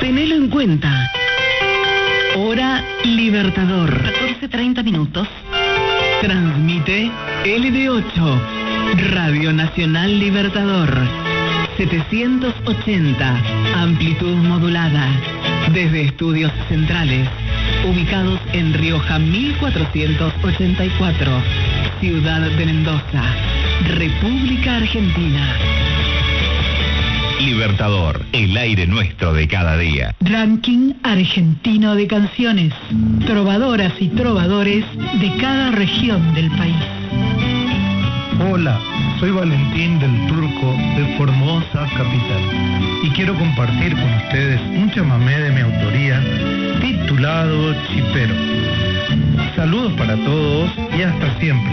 Tenelo en cuenta. Hora Libertador. 14:30 minutos. Transmite LD8, Radio Nacional Libertador. 780, amplitud modulada. Desde estudios centrales, ubicados en Rioja 1484, Ciudad de Mendoza, República Argentina. Libertador, el aire nuestro de cada día. Ranking argentino de canciones. Trovadoras y trovadores de cada región del país. Hola, soy Valentín del Turco de Formosa, capital. Y quiero compartir con ustedes un chamamé de mi autoría titulado Chipero. Saludos para todos y hasta siempre.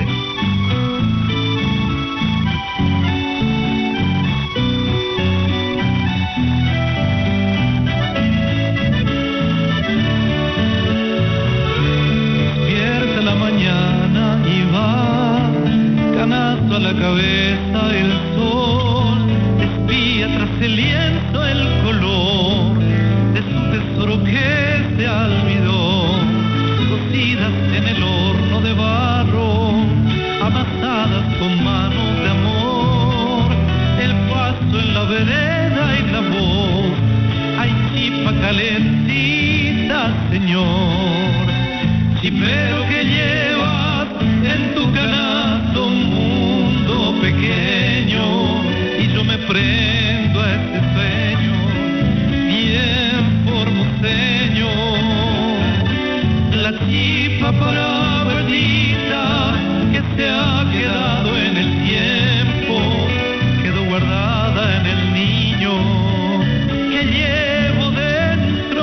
A la cabeza el sol, espía tras el lienzo el color de su tesoro que se alvidó, cocidas en el horno de barro, amasadas con manos de amor, el paso en la vereda y la voz, hay chipa calentita, señor, chipero que llevas en tu canasto pequeño, y yo me prendo a este sueño, bien formoseño, la chipa para verdita que se ha quedado en el tiempo, quedó guardada en el niño que llevo dentro.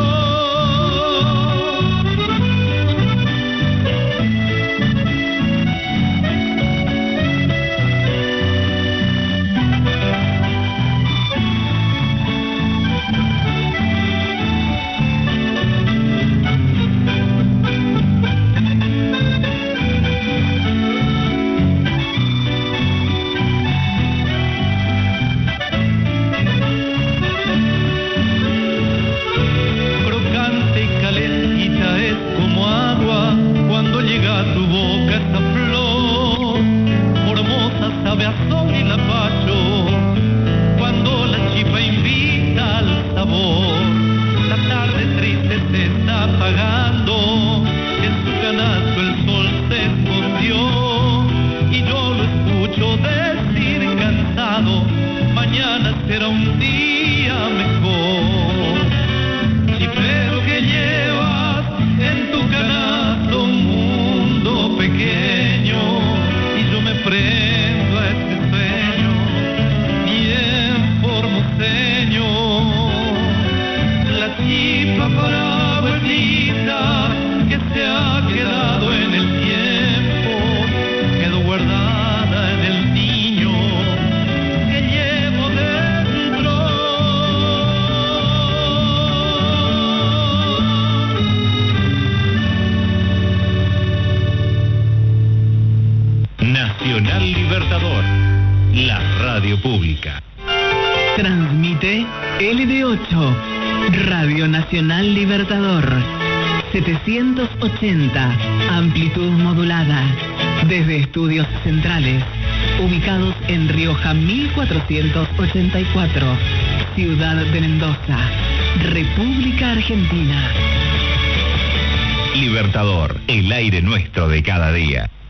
Nacional Libertador, la radio pública. Transmite LD8, Radio Nacional Libertador. 780, amplitud modulada. Desde estudios centrales, ubicados en Rioja 1484, Ciudad de Mendoza, República Argentina. Libertador, el aire nuestro de cada día.